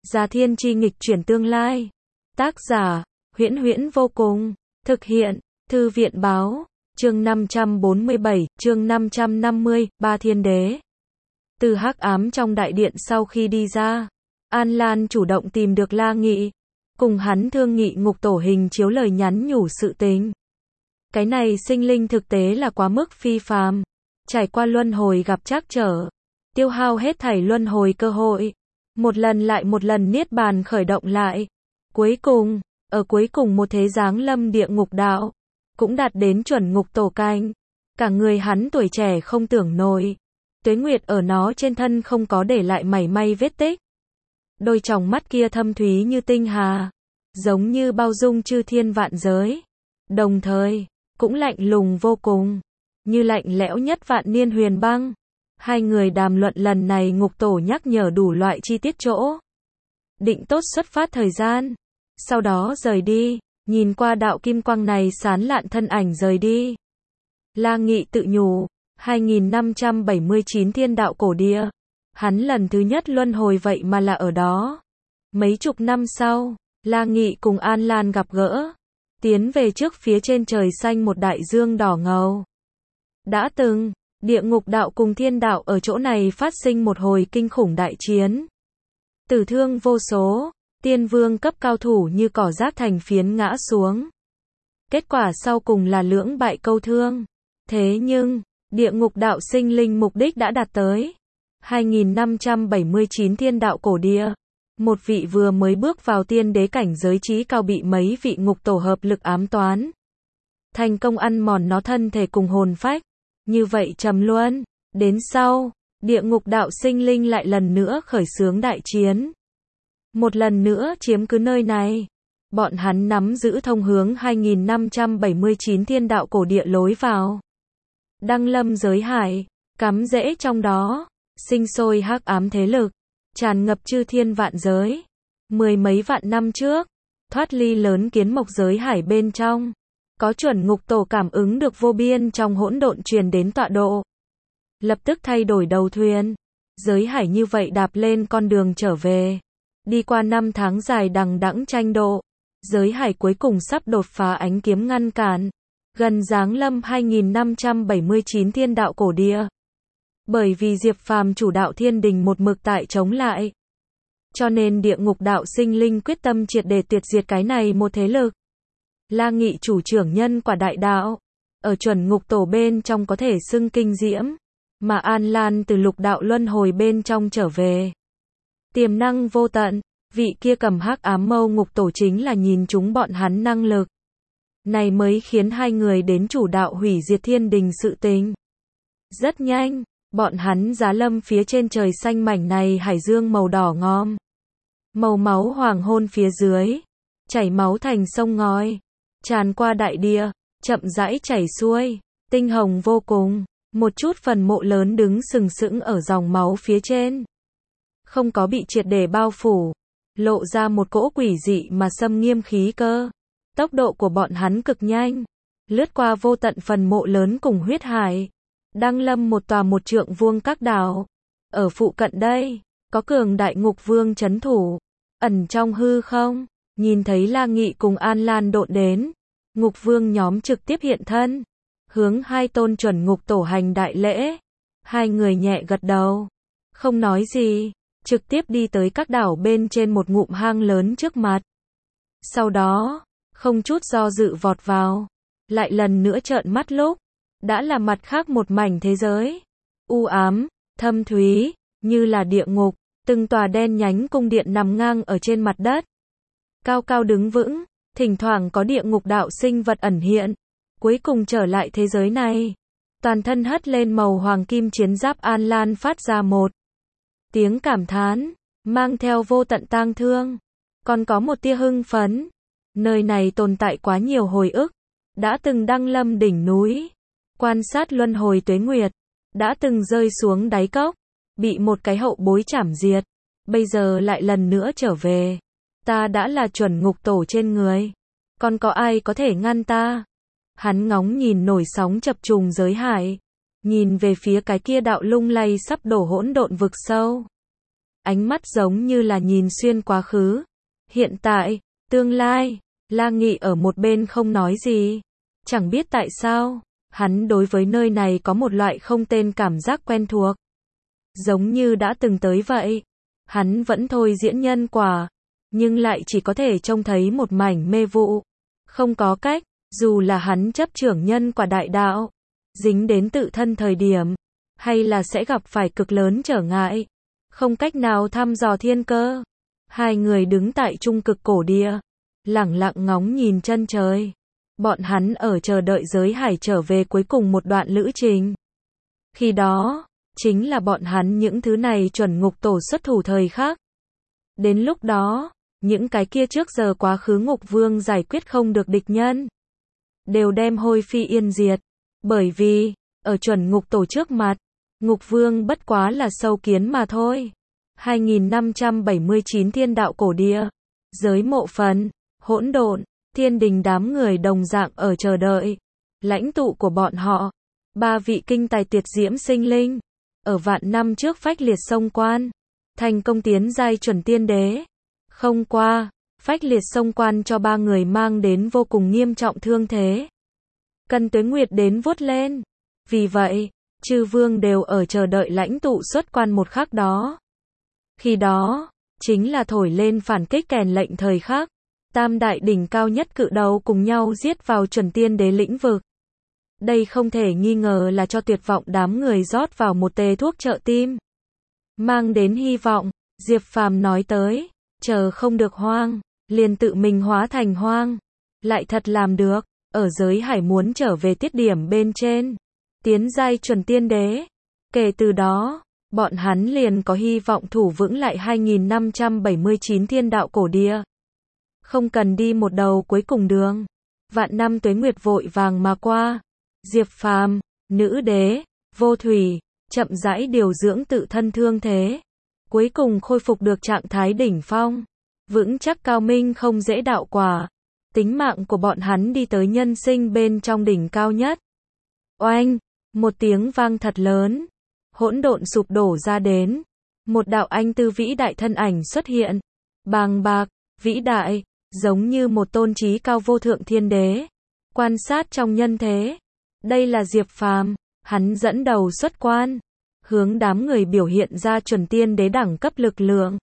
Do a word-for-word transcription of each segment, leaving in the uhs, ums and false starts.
Già Thiên Chi nghịch chuyển tương lai. Tác giả, Huyễn Huyễn vô cùng. Thực hiện, Thư viện báo. Chương năm trăm bốn mươi bảy, chương năm trăm năm mươi, Ba Thiên Đế. Từ hắc ám trong đại điện sau khi đi ra, An Lan chủ động tìm được La Nghị, cùng hắn thương nghị ngục tổ hình chiếu lời nhắn nhủ sự tình. Cái này sinh linh thực tế là quá mức phi phàm, trải qua luân hồi gặp trắc trở, tiêu hao hết thảy luân hồi cơ hội, một lần lại một lần niết bàn khởi động lại. Cuối cùng, ở cuối cùng một thế giáng lâm địa ngục đạo, cũng đạt đến chuẩn ngục tổ cảnh. Cả người hắn tuổi trẻ không tưởng nổi, tuế nguyệt ở nó trên thân không có để lại mảy may vết tích. Đôi tròng mắt kia thâm thúy như tinh hà, giống như bao dung chư thiên vạn giới, đồng thời cũng lạnh lùng vô cùng, như lạnh lẽo nhất vạn niên huyền băng. Hai người đàm luận lần này ngục tổ nhắc nhở đủ loại chi tiết chỗ, định tốt xuất phát thời gian, sau đó rời đi. Nhìn qua đạo kim quang này sán lạn thân ảnh rời đi, La Nghị tự nhủ, hai nghìn năm trăm bảy mươi chín thiên đạo cổ địa, hắn lần thứ nhất luân hồi vậy mà là ở đó. Mấy chục năm sau, La Nghị cùng An Lan gặp gỡ, tiến về trước phía trên trời xanh một đại dương đỏ ngầu. Đã từng, địa ngục đạo cùng thiên đạo ở chỗ này phát sinh một hồi kinh khủng đại chiến. Tử thương vô số, tiên vương cấp cao thủ như cỏ rác thành phiến ngã xuống. Kết quả sau cùng là lưỡng bại câu thương. Thế nhưng, địa ngục đạo sinh linh mục đích đã đạt tới. hai nghìn năm trăm bảy mươi chín thiên đạo cổ địa. Một vị vừa mới bước vào tiên đế cảnh giới trí cao bị mấy vị ngục tổ hợp lực ám toán. Thành công ăn mòn nó thân thể cùng hồn phách. Như vậy trầm luân. Đến sau, địa ngục đạo sinh linh lại lần nữa khởi xướng đại chiến. Một lần nữa chiếm cứ nơi này. Bọn hắn nắm giữ thông hướng hai nghìn năm trăm bảy mươi chín thiên đạo cổ địa lối vào. Đăng lâm giới hải, cắm rễ trong đó, sinh sôi hắc ám thế lực, tràn ngập chư thiên vạn giới. Mười mấy vạn năm trước, thoát ly lớn kiến mộc giới hải bên trong, có chuẩn ngục tổ cảm ứng được vô biên trong hỗn độn truyền đến tọa độ. Lập tức thay đổi đầu thuyền, giới hải như vậy đạp lên con đường trở về. Đi qua năm tháng dài đằng đẵng tranh độ, giới hải cuối cùng sắp đột phá ánh kiếm ngăn cản, gần giáng lâm hai nghìn năm trăm bảy mươi chín thiên đạo cổ địa. Bởi vì Diệp Phàm chủ đạo thiên đình một mực tại chống lại, cho nên địa ngục đạo sinh linh quyết tâm triệt để tuyệt diệt cái này một thế lực. La Nghị chủ trưởng nhân quả đại đạo, ở chuẩn ngục tổ bên trong có thể xưng kinh diễm, mà An Lan từ lục đạo luân hồi bên trong trở về. Tiềm năng vô tận, vị kia cầm hắc ám mâu ngục tổ chính là nhìn chúng bọn hắn năng lực. Này mới khiến hai người đến chủ đạo hủy diệt thiên đình sự tình. Rất nhanh, bọn hắn giá lâm phía trên trời xanh mảnh này hải dương màu đỏ ngòm. Màu máu hoàng hôn phía dưới, chảy máu thành sông ngòi, tràn qua đại địa, chậm rãi chảy xuôi, tinh hồng vô cùng, một chút phần mộ lớn đứng sừng sững ở dòng máu phía trên. Không có bị triệt để bao phủ, lộ ra một cỗ quỷ dị mà xâm nghiêm khí cơ. Tốc độ của bọn hắn cực nhanh, lướt qua vô tận phần mộ lớn cùng huyết hải, đăng lâm một tòa một trượng vuông các đảo. Ở phụ cận đây, có cường đại ngục vương trấn thủ, ẩn trong hư không, nhìn thấy La Nghị cùng An Lan độn đến, ngục vương nhóm trực tiếp hiện thân, hướng hai tôn chuẩn ngục tổ hành đại lễ. Hai người nhẹ gật đầu, không nói gì, trực tiếp đi tới các đảo bên trên một ngụm hang lớn trước mặt. Sau đó, không chút do dự vọt vào, lại lần nữa trợn mắt lúc, đã là mặt khác một mảnh thế giới. U ám, thâm thúy, như là địa ngục, từng tòa đen nhánh cung điện nằm ngang ở trên mặt đất. Cao cao đứng vững, thỉnh thoảng có địa ngục đạo sinh vật ẩn hiện, cuối cùng trở lại thế giới này. Toàn thân hất lên màu hoàng kim chiến giáp An Lan phát ra một tiếng cảm thán, mang theo vô tận tang thương, còn có một tia hưng phấn. Nơi này tồn tại quá nhiều hồi ức, đã từng đăng lâm đỉnh núi, quan sát luân hồi tuế nguyệt, đã từng rơi xuống đáy cốc, bị một cái hậu bối chảm diệt, bây giờ lại lần nữa trở về. Ta đã là chuẩn ngục tổ trên người, còn có ai có thể ngăn ta? Hắn ngóng nhìn nổi sóng chập trùng giới hải, nhìn về phía cái kia đạo lung lay sắp đổ hỗn độn vực sâu. ánh mắt giống như là nhìn xuyên quá khứ, hiện tại, tương lai. La Nghị ở một bên không nói gì. Chẳng biết tại sao, hắn đối với nơi này có một loại không tên cảm giác quen thuộc. Giống như đã từng tới vậy. Hắn vẫn thôi diễn nhân quả, nhưng lại chỉ có thể trông thấy một mảnh mê vụ. Không có cách, dù là hắn chấp trưởng nhân quả đại đạo, dính đến tự thân thời điểm, hay là sẽ gặp phải cực lớn trở ngại. Không cách nào thăm dò thiên cơ. Hai người đứng tại trung cực cổ địa, lẳng lặng ngóng nhìn chân trời. Bọn hắn ở chờ đợi giới hải trở về cuối cùng một đoạn lữ trình. Khi đó, chính là bọn hắn những thứ này chuẩn ngục tổ xuất thủ thời khắc. Đến lúc đó, những cái kia trước giờ quá khứ ngục vương giải quyết không được địch nhân, đều đem hôi phi yên diệt. Bởi vì, ở chuẩn ngục tổ trước mặt, ngục vương bất quá là sâu kiến mà thôi. hai nghìn năm trăm bảy mươi chín thiên đạo cổ địa, giới mộ phần, hỗn độn, thiên đình đám người đồng dạng ở chờ đợi. Lãnh tụ của bọn họ, ba vị kinh tài tuyệt diễm sinh linh, ở vạn năm trước phách liệt sông quan, thành công tiến giai chuẩn tiên đế. Không qua, phách liệt sông quan cho ba người mang đến vô cùng nghiêm trọng thương thế. Cần Tuế Nguyệt đến vuốt lên. Vì vậy, chư vương đều ở chờ đợi lãnh tụ xuất quan một khắc đó. Khi đó, chính là thổi lên phản kích kèn lệnh thời khắc. Tam đại đỉnh cao nhất cự đầu cùng nhau giết vào chuẩn tiên đế lĩnh vực. Đây không thể nghi ngờ là cho tuyệt vọng đám người rót vào một tê thuốc trợ tim. Mang đến hy vọng, Diệp Phàm nói tới, chờ không được hoang, liền tự mình hóa thành hoang. Lại thật làm được, ở giới hải muốn trở về tiết điểm bên trên. Tiến giai chuẩn tiên đế. Kể từ đó, bọn hắn liền có hy vọng thủ vững lại hai nghìn năm trăm bảy mươi chín thiên đạo cổ địa. Không cần đi một đầu cuối cùng đường. Vạn năm tuế nguyệt vội vàng mà qua. Diệp Phàm, nữ đế, vô thủy, chậm rãi điều dưỡng tự thân thương thế. Cuối cùng khôi phục được trạng thái đỉnh phong. Vững chắc cao minh không dễ đạo quả. Tính mạng của bọn hắn đi tới nhân sinh bên trong đỉnh cao nhất. Oanh, một tiếng vang thật lớn. Hỗn độn sụp đổ ra đến. Một đạo anh tư vĩ đại thân ảnh xuất hiện. Bàng bạc, vĩ đại, giống như một tôn trí cao vô thượng thiên đế. Quan sát trong nhân thế. Đây là Diệp Phàm, hắn dẫn đầu xuất quan. Hướng đám người biểu hiện ra chuẩn tiên đế đẳng cấp lực lượng.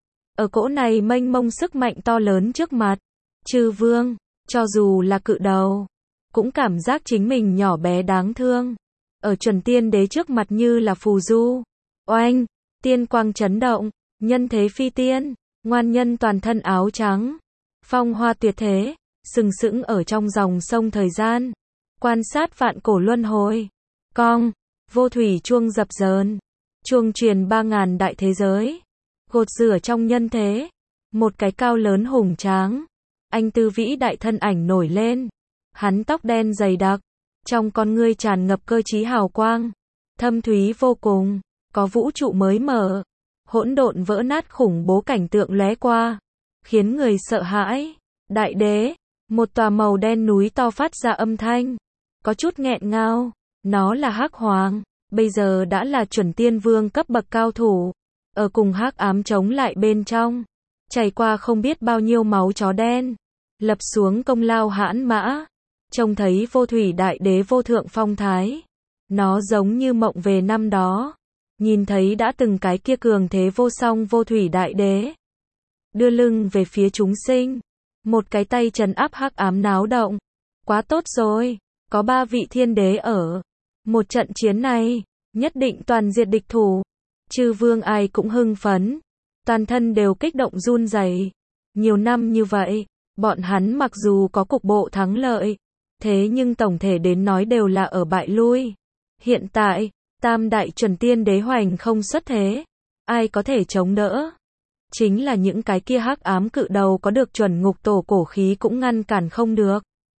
Ở cỗ này mênh mông sức mạnh to lớn trước mặt. Chư vương, cho dù là cự đầu, cũng cảm giác chính mình nhỏ bé đáng thương. Ở chuẩn tiên đế trước mặt như là phù du. Oanh, tiên quang chấn động, nhân thế phi tiên, ngoan nhân toàn thân áo trắng. Phong hoa tuyệt thế, sừng sững ở trong dòng sông thời gian. Quan sát vạn cổ luân hồi. Cong, vô thủy chuông dập dờn. Chuông truyền ba ngàn đại thế giới. Gột rửa trong nhân thế. Một cái cao lớn hùng tráng. Anh tư vĩ đại thân ảnh nổi lên. Hắn tóc đen dày đặc. Trong con ngươi tràn ngập cơ trí hào quang. Thâm thúy vô cùng. Có vũ trụ mới mở. Hỗn độn vỡ nát khủng bố cảnh tượng lóe qua. Khiến người sợ hãi. Đại đế. Một tòa màu đen núi to phát ra âm thanh. Có chút nghẹn ngào. Nó là Hắc Hoàng. Bây giờ đã là chuẩn tiên vương cấp bậc cao thủ. Ở cùng hắc ám chống lại bên trong. Chảy qua không biết bao nhiêu máu chó đen. Lập xuống công lao hãn mã. Trông thấy vô thủy đại đế vô thượng phong thái. Nó giống như mộng về năm đó. Nhìn thấy đã từng cái kia cường thế vô song vô thủy đại đế. Đưa lưng về phía chúng sinh. Một cái tay trấn áp hắc ám náo động. Quá tốt rồi. Có ba vị thiên đế ở. Một trận chiến này, nhất định toàn diệt địch thủ. Chư vương ai cũng hưng phấn. Toàn thân đều kích động run rẩy. Nhiều năm như vậy, bọn hắn mặc dù có cục bộ thắng lợi. Thế nhưng tổng thể đến nói đều là ở bại lui. Hiện tại, tam đại chuẩn tiên đế hoành không xuất thế. Ai có thể chống đỡ? Chính là những cái kia hắc ám cự đầu có được chuẩn ngục tổ cổ khí cũng ngăn cản không được.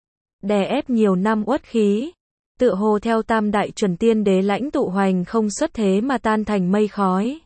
Đè ép nhiều năm uất khí. Tựa hồ theo tam đại chuẩn tiên đế lãnh tụ hoành không xuất thế mà tan thành mây khói.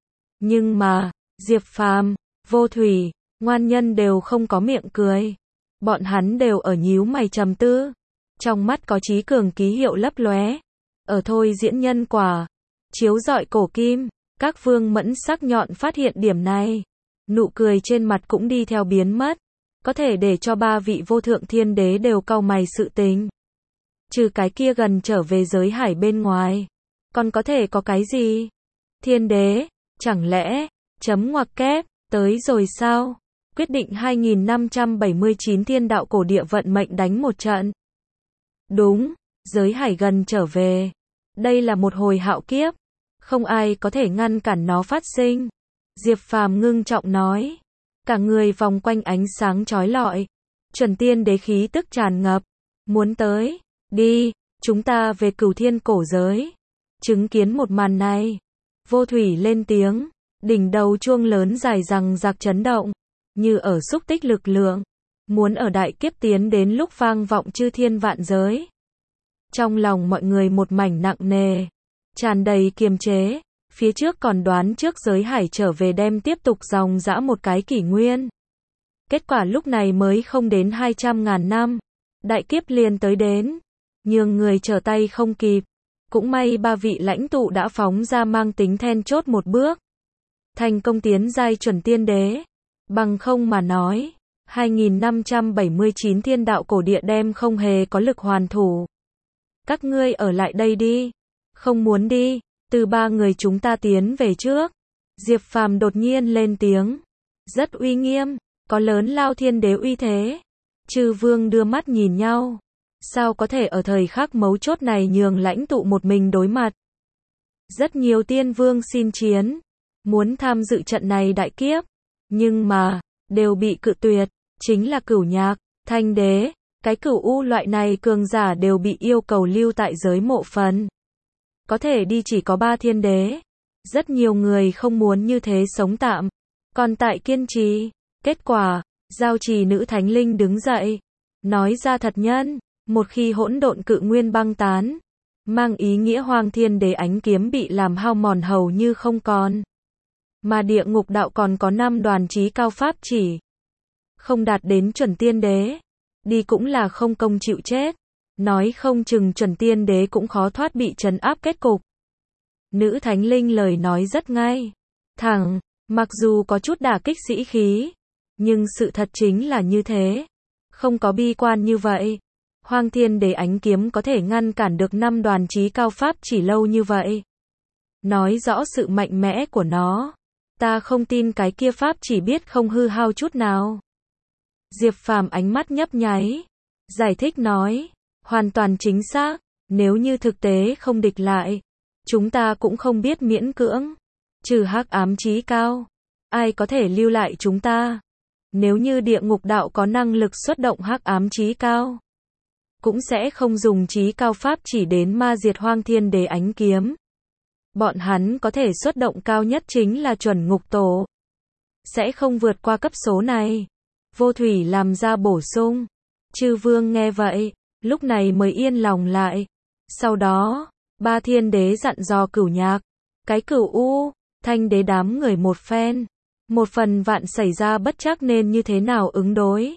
Nhưng mà, Diệp Phàm, vô thủy, ngoan nhân đều không có miệng cười. Bọn hắn đều ở nhíu mày trầm tư. Trong mắt có trí cường ký hiệu lấp lóe. Ở thôi diễn nhân quả. Chiếu rọi cổ kim. Các vương mẫn sắc nhọn phát hiện điểm này. Nụ cười trên mặt cũng đi theo biến mất. Có thể để cho ba vị vô thượng thiên đế đều cau mày sự tình. Trừ cái kia gần trở về giới hải bên ngoài. Còn có thể có cái gì? Thiên đế, chẳng lẽ, chấm ngoặc kép, tới rồi sao? Quyết định hai nghìn năm trăm bảy mươi chín thiên đạo cổ địa vận mệnh đánh một trận. Đúng, giới hải gần trở về. Đây là một hồi hạo kiếp. Không ai có thể ngăn cản nó phát sinh. Diệp Phàm ngưng trọng nói. Cả người vòng quanh ánh sáng chói lọi. Chuẩn tiên đế khí tức tràn ngập. Muốn tới, đi, chúng ta về Cửu Thiên cổ giới. Chứng kiến một màn này. Vô Thủy lên tiếng. Đỉnh đầu chuông lớn dài rằng rạc chấn động. Như ở xúc tích lực lượng. Muốn ở đại kiếp tiến đến lúc vang vọng chư thiên vạn giới. Trong lòng mọi người một mảnh nặng nề. Tràn đầy kiềm chế. Phía trước còn đoán trước giới hải trở về đem tiếp tục dòng dã một cái kỷ nguyên. Kết quả lúc này mới không đến hai trăm ngàn năm. Đại kiếp liền tới đến. Nhường người trở tay không kịp. Cũng may ba vị lãnh tụ đã phóng ra mang tính then chốt một bước. Thành công tiến giai chuẩn tiên đế. Bằng không mà nói. hai nghìn năm trăm bảy mươi chín thiên đạo cổ địa đem không hề có lực hoàn thủ. Các ngươi ở lại đây đi. Không muốn đi. Từ ba người chúng ta tiến về trước. Diệp Phàm đột nhiên lên tiếng. Rất uy nghiêm. Có lớn lao thiên đế uy thế. Chư vương đưa mắt nhìn nhau. Sao có thể ở thời khắc mấu chốt này nhường lãnh tụ một mình đối mặt. Rất nhiều tiên vương xin chiến. Muốn tham dự trận này đại kiếp. Nhưng mà, đều bị cự tuyệt. Chính là Cửu Nhạc, Thanh Đế. Cái Cửu U loại này cường giả đều bị yêu cầu lưu tại giới mộ phần. Có thể đi chỉ có ba thiên đế. Rất nhiều người không muốn như thế sống tạm. Còn tại kiên trì. Kết quả, giao trì nữ thánh linh đứng dậy. Nói ra thật nhân. Một khi hỗn độn cự nguyên băng tán. Mang ý nghĩa Hoàng Thiên Đế ánh kiếm bị làm hao mòn hầu như không còn. Mà địa ngục đạo còn có năm đoàn chí cao pháp chỉ. Không đạt đến chuẩn tiên đế. Đi cũng là không công chịu chết. Nói không chừng chuẩn tiên đế cũng khó thoát bị trấn áp kết cục. Nữ thánh linh lời nói rất ngay. Thẳng, mặc dù có chút đả kích sĩ khí. Nhưng sự thật chính là như thế. Không có bi quan như vậy. Hoàng Thiên Đế ánh kiếm có thể ngăn cản được năm đoàn chí cao pháp chỉ lâu như vậy. Nói rõ sự mạnh mẽ của nó. Ta không tin cái kia pháp chỉ biết không hư hao chút nào. Diệp Phàm ánh mắt nhấp nháy. Giải thích nói. Hoàn toàn chính xác. Nếu như thực tế không địch lại. Chúng ta cũng không biết miễn cưỡng. Trừ hắc ám chí cao. Ai có thể lưu lại chúng ta. Nếu như địa ngục đạo có năng lực xuất động hắc ám chí cao. Cũng sẽ không dùng chí cao pháp chỉ đến ma diệt Hoàng Thiên Đế ánh kiếm. Bọn hắn có thể xuất động cao nhất chính là chuẩn ngục tổ. Sẽ không vượt qua cấp số này. Vô Thủy làm ra bổ sung. Chư vương nghe vậy, lúc này mới yên lòng lại. Sau đó, ba thiên đế dặn dò Cửu Nhạc. Cái Cửu U, Thanh Đế đám người một phen. Một phần vạn xảy ra bất trắc nên như thế nào ứng đối.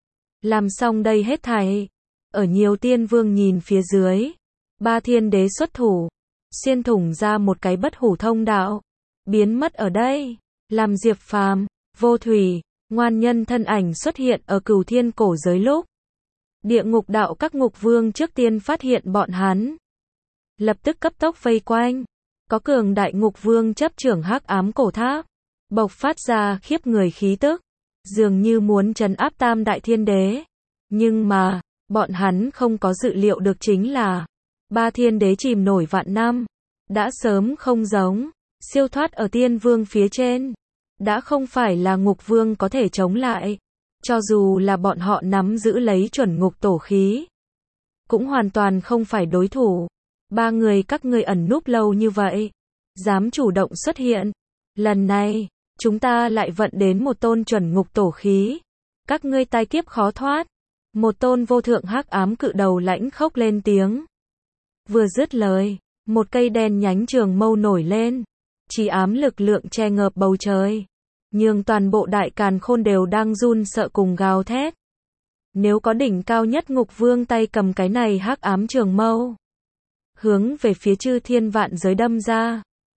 Làm xong đây hết thảy. Ở nhiều tiên vương nhìn phía dưới. Ba thiên đế xuất thủ. Xuyên thủng ra một cái bất hủ thông đạo. Biến mất ở đây. Làm Diệp Phàm, Vô Thủy, ngoan nhân thân ảnh xuất hiện ở Cửu Thiên cổ giới lúc. Địa ngục đạo các ngục vương trước tiên phát hiện bọn hắn. Lập tức cấp tốc vây quanh. Có cường đại ngục vương chấp trưởng hắc ám cổ tháp. Bộc phát ra khiếp người khí tức. Dường như muốn trấn áp tam đại thiên đế. Nhưng mà, bọn hắn không có dự liệu được chính là. Ba thiên đế chìm nổi vạn năm. Đã sớm không giống. Siêu thoát ở tiên vương phía trên. Đã không phải là ngục vương có thể chống lại. Cho dù là bọn họ nắm giữ lấy chuẩn ngục tổ khí. Cũng hoàn toàn không phải đối thủ. Ba người các ngươi ẩn núp lâu như vậy. Dám chủ động xuất hiện. Lần này, chúng ta lại vận đến một tôn chuẩn ngục tổ khí. Các ngươi tai kiếp khó thoát. Một tôn vô thượng hắc ám cự đầu lãnh khốc lên tiếng. Vừa dứt lời, một cây đen nhánh trường mâu nổi lên. Chí ám lực lượng che ngợp bầu trời. Nhưng toàn bộ đại càn khôn đều đang run sợ cùng gào thét. Nếu có đỉnh cao nhất ngục vương tay cầm cái này hắc ám trường mâu. Hướng về phía chư thiên vạn giới đâm ra.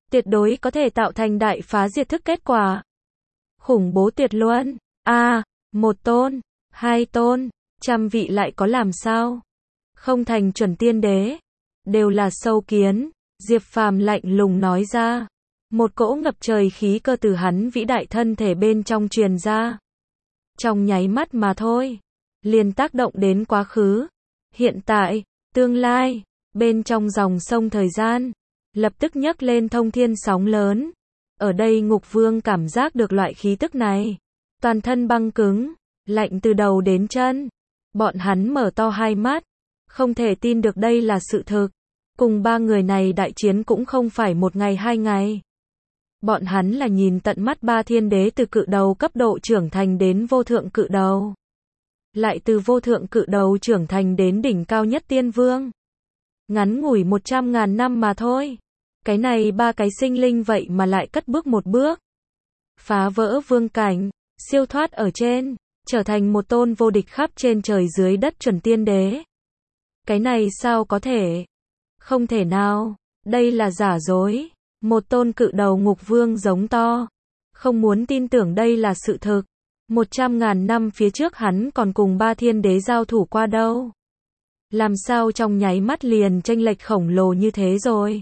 tuyệt đối có thể tạo thành đại phá diệt thức kết quả. Khủng bố tuyệt luân. A, à, một tôn, hai tôn, trăm vị lại có làm sao? Không thành chuẩn tiên đế, đều là sâu kiến, Diệp Phàm lạnh lùng nói ra. Một cỗ ngập trời khí cơ từ hắn vĩ đại thân thể bên trong truyền ra. Trong nháy mắt mà thôi, liền tác động đến quá khứ, hiện tại, tương lai, bên trong dòng sông thời gian, lập tức nhấc lên thông thiên sóng lớn. Ở đây Ngục Vương cảm giác được loại khí tức này, toàn thân băng cứng, lạnh từ đầu đến chân. Bọn hắn mở to hai mắt, không thể tin được đây là sự thực. Cùng ba người này đại chiến cũng không phải một ngày hai ngày. Bọn hắn là nhìn tận mắt ba thiên đế từ cự đầu cấp độ trưởng thành đến vô thượng cự đầu. Lại từ vô thượng cự đầu trưởng thành đến đỉnh cao nhất tiên vương. Ngắn ngủi một trăm ngàn năm mà thôi. Cái này ba cái sinh linh vậy mà lại cất bước một bước. Phá vỡ vương cảnh, siêu thoát ở trên, trở thành một tôn vô địch khắp trên trời dưới đất chuẩn tiên đế. Cái này sao có thể? Không thể nào, đây là giả dối. Một tôn cự đầu Ngục Vương giống to. Không muốn tin tưởng đây là sự thực. Một trăm ngàn năm phía trước hắn còn cùng ba thiên đế giao thủ qua đâu. Làm sao trong nháy mắt liền chênh lệch khổng lồ như thế rồi.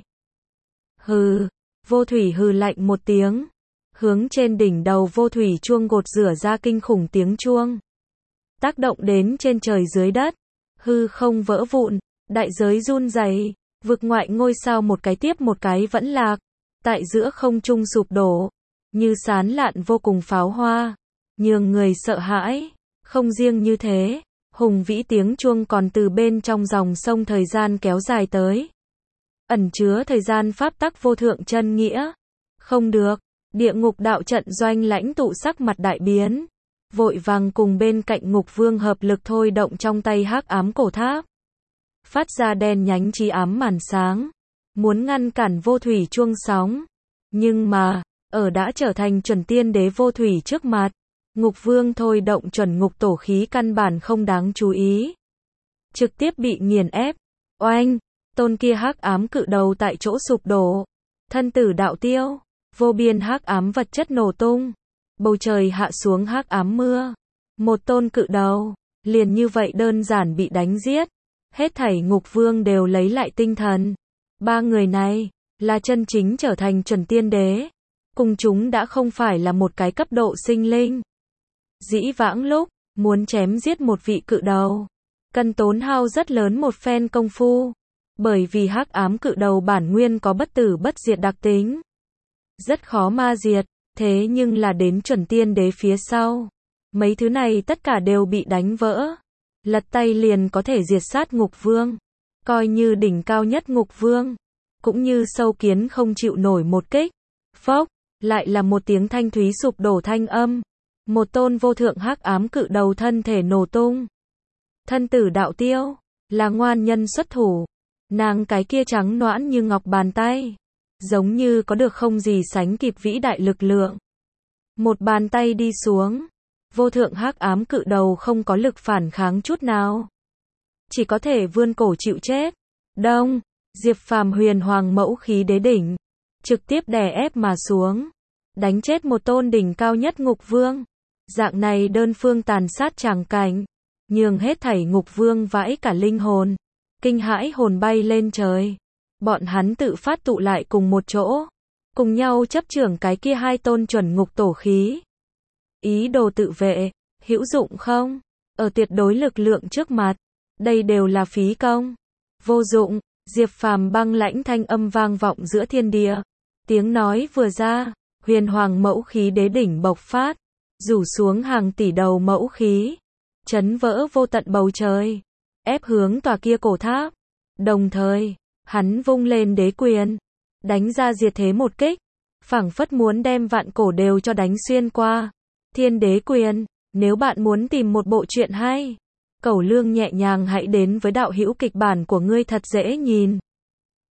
Hừ, Vô Thủy hừ lạnh một tiếng. Hướng trên đỉnh đầu Vô Thủy chuông gột rửa ra kinh khủng tiếng chuông. Tác động đến trên trời dưới đất. Hư không vỡ vụn, đại giới run rẩy, vực ngoại ngôi sao một cái tiếp một cái vẫn lạc. Tại giữa không trung sụp đổ, như sán lạn vô cùng pháo hoa, nhường người sợ hãi. Không riêng như thế, hùng vĩ tiếng chuông còn từ bên trong dòng sông thời gian kéo dài tới. Ẩn chứa thời gian pháp tắc vô thượng chân nghĩa. Không được, địa ngục đạo trận doanh lãnh tụ sắc mặt đại biến. Vội vàng cùng bên cạnh Ngục Vương hợp lực thôi động trong tay hắc ám cổ tháp. Phát ra đen nhánh chi ám màn sáng. Muốn ngăn cản Vô Thủy chuông sóng. Nhưng mà, ở đã trở thành chuẩn tiên đế Vô Thủy trước mặt, Ngục Vương thôi động chuẩn ngục tổ khí căn bản không đáng chú ý. Trực tiếp bị nghiền ép. Oanh, tôn kia hắc ám cự đầu tại chỗ sụp đổ. Thân tử đạo tiêu, vô biên hắc ám vật chất nổ tung. Bầu trời hạ xuống hắc ám mưa. Một tôn cự đầu, liền như vậy đơn giản bị đánh giết. Hết thảy Ngục Vương đều lấy lại tinh thần. Ba người này, là chân chính trở thành chuẩn tiên đế. Cùng chúng đã không phải là một cái cấp độ sinh linh. Dĩ vãng lúc, muốn chém giết một vị cự đầu, cần tốn hao rất lớn một phen công phu. Bởi vì hắc ám cự đầu bản nguyên có bất tử bất diệt đặc tính. Rất khó ma diệt, thế nhưng là đến chuẩn tiên đế phía sau. Mấy thứ này tất cả đều bị đánh vỡ. Lật tay liền có thể diệt sát Ngục Vương. Coi như đỉnh cao nhất Ngục Vương. Cũng như sâu kiến không chịu nổi một kích. Phốc, lại là một tiếng thanh thúy sụp đổ thanh âm. Một tôn vô thượng hắc ám cự đầu thân thể nổ tung. Thân tử đạo tiêu, là ngoan nhân xuất thủ. Nàng cái kia trắng nõn như ngọc bàn tay. Giống như có được không gì sánh kịp vĩ đại lực lượng. Một bàn tay đi xuống. Vô thượng hắc ám cự đầu không có lực phản kháng chút nào. Chỉ có thể vươn cổ chịu chết. Đông, Diệp Phàm huyền hoàng mẫu khí đế đỉnh. Trực tiếp đè ép mà xuống. Đánh chết một tôn đỉnh cao nhất Ngục Vương. Dạng này đơn phương tàn sát tràng cảnh. Nhường hết thảy Ngục Vương vãi cả linh hồn. Kinh hãi hồn bay lên trời. Bọn hắn tự phát tụ lại cùng một chỗ. Cùng nhau chấp trưởng cái kia hai tôn chuẩn ngục tổ khí. Ý đồ tự vệ, hữu dụng không? Ở tuyệt đối lực lượng trước mặt. Đây đều là phí công. Vô dụng, Diệp Phàm băng lãnh thanh âm vang vọng giữa thiên địa. Tiếng nói vừa ra, huyền hoàng mẫu khí đế đỉnh bộc phát. Rủ xuống hàng tỷ đầu mẫu khí. Chấn vỡ vô tận bầu trời. Ép hướng tòa kia cổ tháp. Đồng thời, hắn vung lên đế quyền. Đánh ra diệt thế một kích. Phảng phất muốn đem vạn cổ đều cho đánh xuyên qua. Thiên đế quyền, nếu bạn muốn tìm một bộ truyện hay, Cẩu Lương nhẹ nhàng hãy đến với đạo hữu kịch bản của ngươi thật dễ nhìn.